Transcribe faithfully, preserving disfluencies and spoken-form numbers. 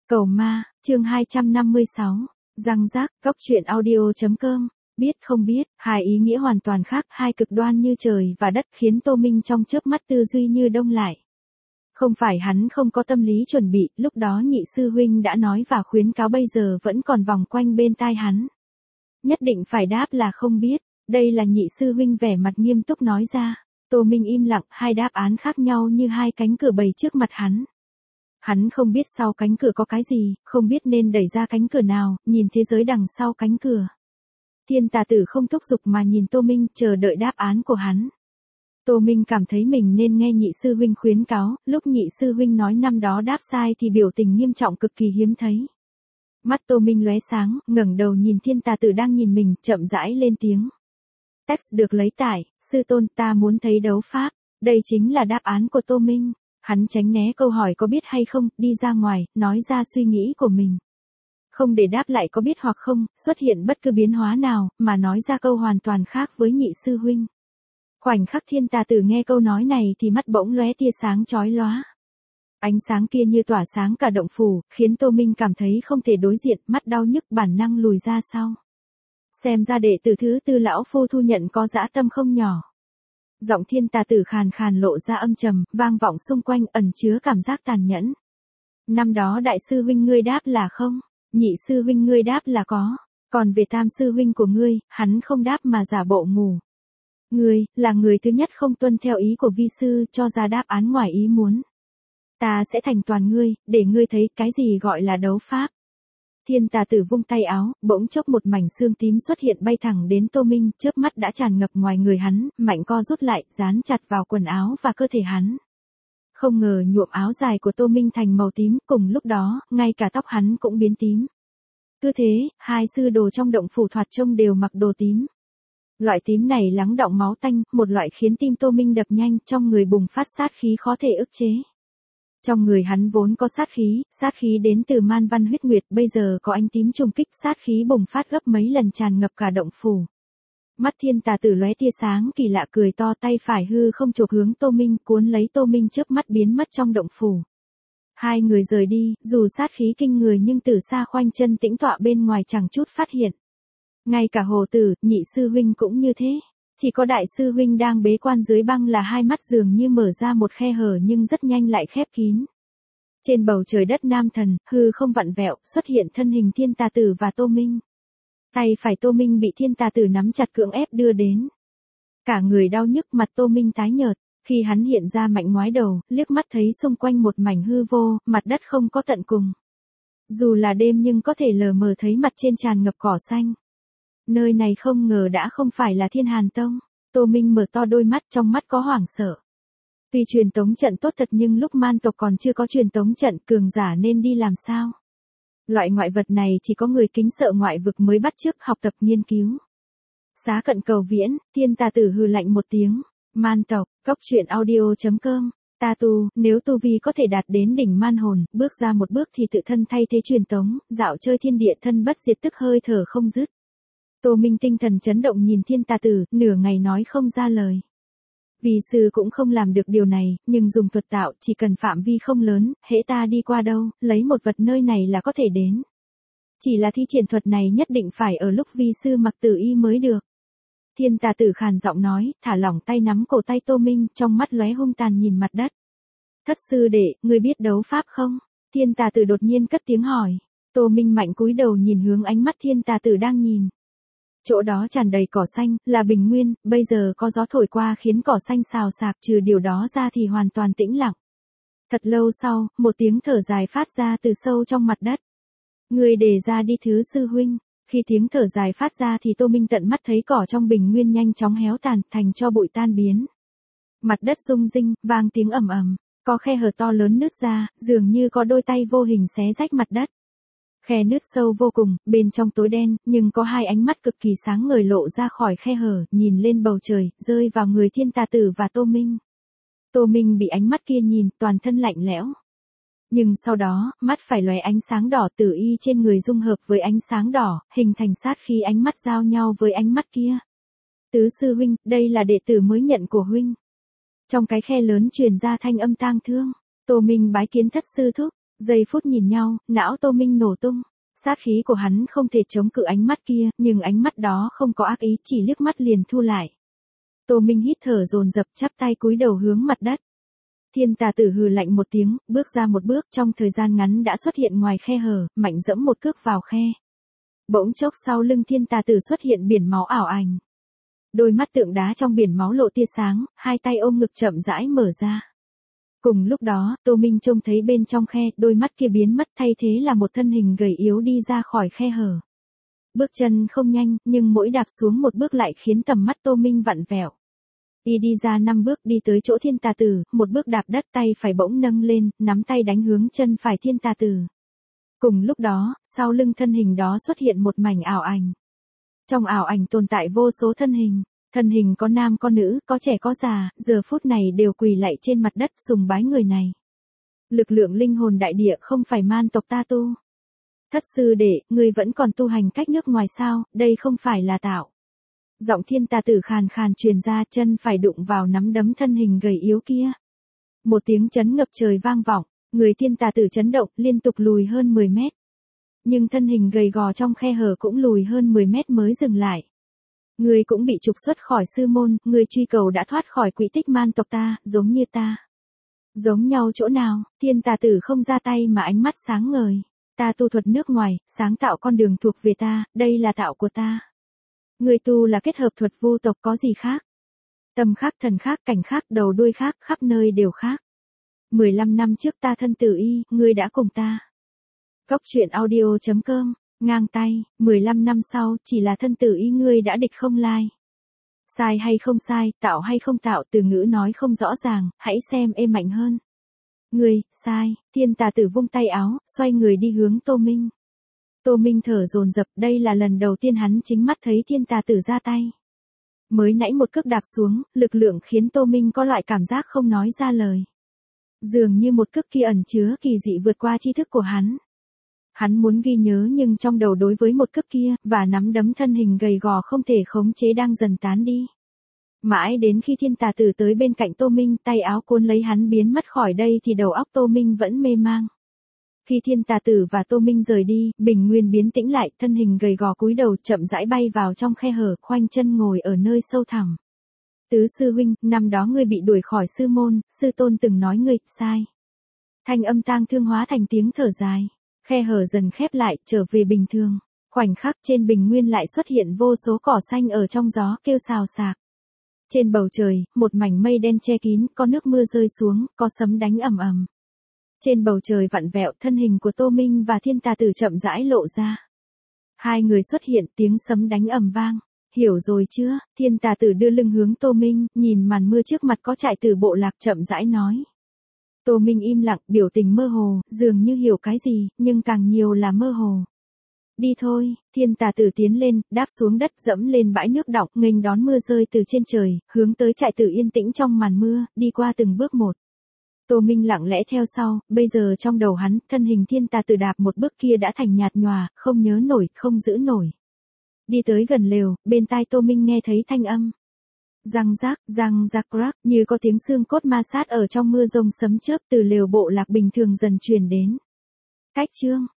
Cầu ma, chương hai trăm năm mươi sáu, răng rác, góc truyện audio.com, biết không biết, hai ý nghĩa hoàn toàn khác, hai cực đoan như trời và đất khiến Tô Minh trong chớp mắt tư duy như đông lại. Không phải hắn không có tâm lý chuẩn bị, lúc đó nhị sư huynh đã nói và khuyến cáo bây giờ vẫn còn vòng quanh bên tai hắn. Nhất định phải đáp là không biết, đây là nhị sư huynh vẻ mặt nghiêm túc nói ra. Tô Minh im lặng, hai đáp án khác nhau như hai cánh cửa bày trước mặt hắn. Hắn không biết sau cánh cửa có cái gì, không biết nên đẩy ra cánh cửa nào, nhìn thế giới đằng sau cánh cửa. Thiên tà tử không thúc giục mà nhìn Tô Minh, chờ đợi đáp án của hắn. Tô Minh cảm thấy mình nên nghe nhị sư huynh khuyến cáo, lúc nhị sư huynh nói năm đó đáp sai thì biểu tình nghiêm trọng cực kỳ hiếm thấy. Mắt Tô Minh lóe sáng, ngẩng đầu nhìn thiên tà tử đang nhìn mình, chậm rãi lên tiếng. Text được lấy tải, sư tôn ta muốn thấy đấu pháp, đây chính là đáp án của Tô Minh. Hắn tránh né câu hỏi có biết hay không, đi ra ngoài, nói ra suy nghĩ của mình. Không để đáp lại có biết hoặc không, xuất hiện bất cứ biến hóa nào, mà nói ra câu hoàn toàn khác với nhị sư huynh. Khoảnh khắc thiên tà tử nghe câu nói này thì mắt bỗng lóe tia sáng chói lóa. Ánh sáng kia như tỏa sáng cả động phủ, khiến Tô Minh cảm thấy không thể đối diện, mắt đau nhức bản năng lùi ra sau. Xem ra đệ tử thứ tư lão phu thu nhận có dã tâm không nhỏ. Giọng thiên tà tử khàn khàn lộ ra âm trầm, vang vọng xung quanh ẩn chứa cảm giác tàn nhẫn. Năm đó đại sư huynh ngươi đáp là không, nhị sư huynh ngươi đáp là có, còn về tam sư huynh của ngươi, hắn không đáp mà giả bộ ngủ. Ngươi, là người thứ nhất không tuân theo ý của vi sư cho ra đáp án ngoài ý muốn. Ta sẽ thành toàn ngươi, để ngươi thấy cái gì gọi là đấu pháp. Thiên tà tử vung tay áo, bỗng chốc một mảnh xương tím xuất hiện bay thẳng đến Tô Minh, chớp mắt đã tràn ngập ngoài người hắn, mạnh co rút lại, dán chặt vào quần áo và cơ thể hắn. Không ngờ nhuộm áo dài của Tô Minh thành màu tím, cùng lúc đó, ngay cả tóc hắn cũng biến tím. Cứ thế, hai sư đồ trong động phủ thoạt trông đều mặc đồ tím. Loại tím này lắng đọng máu tanh, một loại khiến tim Tô Minh đập nhanh, trong người bùng phát sát khí khó thể ức chế. Trong người hắn vốn có sát khí, sát khí đến từ man văn huyết nguyệt, bây giờ có ánh tím trùng kích, sát khí bùng phát gấp mấy lần tràn ngập cả động phủ. Mắt thiên tà tử lóe tia sáng kỳ lạ, cười to, tay phải hư không chộp hướng Tô Minh, cuốn lấy Tô Minh chớp mắt biến mất trong động phủ. Hai người rời đi, dù sát khí kinh người nhưng từ xa khoanh chân tĩnh tọa bên ngoài chẳng chút phát hiện. Ngay cả hồ tử, nhị sư huynh cũng như thế. Chỉ có đại sư huynh đang bế quan dưới băng là hai mắt dường như mở ra một khe hở nhưng rất nhanh lại khép kín. Trên bầu trời đất nam thần, hư không vặn vẹo, xuất hiện thân hình thiên tà tử và Tô Minh. Tay phải Tô Minh bị thiên tà tử nắm chặt cưỡng ép đưa đến. Cả người đau nhức, mặt Tô Minh tái nhợt, khi hắn hiện ra mạnh ngoái đầu, liếc mắt thấy xung quanh một mảnh hư vô, mặt đất không có tận cùng. Dù là đêm nhưng có thể lờ mờ thấy mặt trên tràn ngập cỏ xanh. Nơi này không ngờ đã không phải là Thiên Hàn Tông. Tô Minh mở to đôi mắt, trong mắt có hoảng sợ. Tuy truyền tống trận tốt thật nhưng lúc man tộc còn chưa có truyền tống trận, cường giả nên đi làm sao? Loại ngoại vật này chỉ có người kính sợ ngoại vực mới bắt chước học tập nghiên cứu. Xá cận cầu viễn, thiên tà tử hừ lạnh một tiếng. Man tộc, góc truyện audio.com. Ta tu, nếu tu vi có thể đạt đến đỉnh man hồn, bước ra một bước thì tự thân thay thế truyền tống, dạo chơi thiên địa thân bất diệt, tức hơi thở không dứt. Tô Minh tinh thần chấn động nhìn thiên tà tử, nửa ngày nói không ra lời. Vì sư cũng không làm được điều này, nhưng dùng thuật tạo, chỉ cần phạm vi không lớn, hễ ta đi qua đâu, lấy một vật nơi này là có thể đến. Chỉ là thi triển thuật này nhất định phải ở lúc vi sư mặc tử y mới được. Thiên tà tử khàn giọng nói, thả lỏng tay nắm cổ tay Tô Minh, trong mắt lóe hung tàn nhìn mặt đất. Thất sư đệ, ngươi biết đấu pháp không? Thiên tà tử đột nhiên cất tiếng hỏi. Tô Minh mạnh cúi đầu nhìn hướng ánh mắt thiên tà tử đang nhìn. Chỗ đó tràn đầy cỏ xanh, là bình nguyên, bây giờ có gió thổi qua khiến cỏ xanh xào xạc, trừ điều đó ra thì hoàn toàn tĩnh lặng. Thật lâu sau, một tiếng thở dài phát ra từ sâu trong mặt đất. Người đề ra đi thứ sư huynh. Khi tiếng thở dài phát ra thì Tô Minh tận mắt thấy cỏ trong bình nguyên nhanh chóng héo tàn, thành cho bụi tan biến. Mặt đất rung rinh, vang tiếng ầm ầm, có khe hở to lớn nứt ra, dường như có đôi tay vô hình xé rách mặt đất. Khe nứt sâu vô cùng, bên trong tối đen, nhưng có hai ánh mắt cực kỳ sáng ngời lộ ra khỏi khe hở, nhìn lên bầu trời, rơi vào người thiên tà tử và Tô Minh. Tô Minh bị ánh mắt kia nhìn, toàn thân lạnh lẽo. Nhưng sau đó, mắt phải lóe ánh sáng đỏ, tử y trên người dung hợp với ánh sáng đỏ, hình thành sát khí, ánh mắt giao nhau với ánh mắt kia. Tứ sư huynh, đây là đệ tử mới nhận của huynh. Trong cái khe lớn truyền ra thanh âm tang thương. Tô Minh bái kiến thất sư thúc. Giây phút nhìn nhau, não Tô Minh nổ tung. Sát khí của hắn không thể chống cự ánh mắt kia, nhưng ánh mắt đó không có ác ý, chỉ liếc mắt liền thu lại. Tô Minh hít thở dồn dập, chắp tay cúi đầu hướng mặt đất. Thiên tà tử hừ lạnh một tiếng, bước ra một bước, trong thời gian ngắn đã xuất hiện ngoài khe hở, mạnh dẫm một cước vào khe. Bỗng chốc sau lưng thiên tà tử xuất hiện biển máu ảo ảnh. Đôi mắt tượng đá trong biển máu lộ tia sáng, hai tay ôm ngực chậm rãi mở ra. Cùng lúc đó, Tô Minh trông thấy bên trong khe, đôi mắt kia biến mất, thay thế là một thân hình gầy yếu đi ra khỏi khe hở. Bước chân không nhanh, nhưng mỗi đạp xuống một bước lại khiến tầm mắt Tô Minh vặn vẹo. Y đi ra năm bước đi tới chỗ thiên tà tử, một bước đạp đất, tay phải bỗng nâng lên, nắm tay đánh hướng chân phải thiên tà tử. Cùng lúc đó, sau lưng thân hình đó xuất hiện một mảnh ảo ảnh. Trong ảo ảnh tồn tại vô số thân hình. Thân hình có nam có nữ, có trẻ có già, giờ phút này đều quỳ lạy trên mặt đất sùng bái người này. Lực lượng linh hồn đại địa không phải man tộc ta tu. Thất sư đệ, ngươi vẫn còn tu hành cách nước ngoài sao, đây không phải là tạo. Giọng thiên tà tử khàn khàn truyền ra, chân phải đụng vào nắm đấm thân hình gầy yếu kia. Một tiếng chấn ngập trời vang vọng, người thiên tà tử chấn động, liên tục lùi hơn mười mét. Nhưng thân hình gầy gò trong khe hở cũng lùi hơn mười mét mới dừng lại. Ngươi cũng bị trục xuất khỏi sư môn, ngươi truy cầu đã thoát khỏi quỹ tích man tộc ta, giống như ta. Giống nhau chỗ nào, thiên tà tử không ra tay mà ánh mắt sáng ngời. Ta tu thuật nước ngoài, sáng tạo con đường thuộc về ta, đây là tạo của ta. Ngươi tu là kết hợp thuật vu tộc có gì khác? Tâm khác, thần khác, cảnh khác, đầu đuôi khác, khắp nơi đều khác. mười lăm năm trước ta thân tử y, ngươi đã cùng ta. Góc truyện audio chấm com. Ngang tay, mười lăm năm sau, chỉ là thân tử y ngươi đã địch không lai. Sai hay không sai, tạo hay không tạo, từ ngữ nói không rõ ràng, hãy xem êm mạnh hơn. Ngươi, sai, thiên tà tử vung tay áo, xoay người đi hướng Tô Minh. Tô Minh thở dồn dập, đây là lần đầu tiên hắn chính mắt thấy thiên tà tử ra tay. Mới nãy một cước đạp xuống, lực lượng khiến Tô Minh có loại cảm giác không nói ra lời. Dường như một cước kia ẩn chứa kỳ dị vượt qua tri thức của hắn. Hắn muốn ghi nhớ nhưng trong đầu đối với một cước kia, và nắm đấm thân hình gầy gò không thể khống chế đang dần tán đi. Mãi đến khi thiên tà tử tới bên cạnh Tô Minh, tay áo cuốn lấy hắn biến mất khỏi đây thì đầu óc Tô Minh vẫn mê mang. Khi thiên tà tử và Tô Minh rời đi, bình nguyên biến tĩnh lại, thân hình gầy gò cúi đầu chậm rãi bay vào trong khe hở, khoanh chân ngồi ở nơi sâu thẳm. Tứ sư huynh, năm đó ngươi bị đuổi khỏi sư môn, sư tôn từng nói ngươi, sai. Thanh âm tang thương hóa thành tiếng thở dài. Khe hở dần khép lại, trở về bình thường. Khoảnh khắc trên bình nguyên lại xuất hiện vô số cỏ xanh ở trong gió kêu xào xạc. Trên bầu trời, một mảnh mây đen che kín, có nước mưa rơi xuống, có sấm đánh ầm ầm. Trên bầu trời vặn vẹo, thân hình của Tô Minh và thiên tà tử chậm rãi lộ ra. Hai người xuất hiện, tiếng sấm đánh ầm vang. Hiểu rồi chưa? Thiên tà tử đưa lưng hướng Tô Minh, nhìn màn mưa trước mặt có trại tử bộ lạc chậm rãi nói. Tô Minh im lặng, biểu tình mơ hồ, dường như hiểu cái gì, nhưng càng nhiều là mơ hồ. Đi thôi, thiên tà tử tiến lên, đáp xuống đất dẫm lên bãi nước đọng, nghênh đón mưa rơi từ trên trời, hướng tới trại tử yên tĩnh trong màn mưa, đi qua từng bước một. Tô Minh lặng lẽ theo sau, bây giờ trong đầu hắn, thân hình thiên tà tử đạp một bước kia đã thành nhạt nhòa, không nhớ nổi, không giữ nổi. Đi tới gần lều, bên tai Tô Minh nghe thấy thanh âm. Răng rác, răng rác rác, như có tiếng xương cốt ma sát ở trong mưa rông sấm chớp từ lều bộ lạc bình thường dần truyền đến. Cách chương,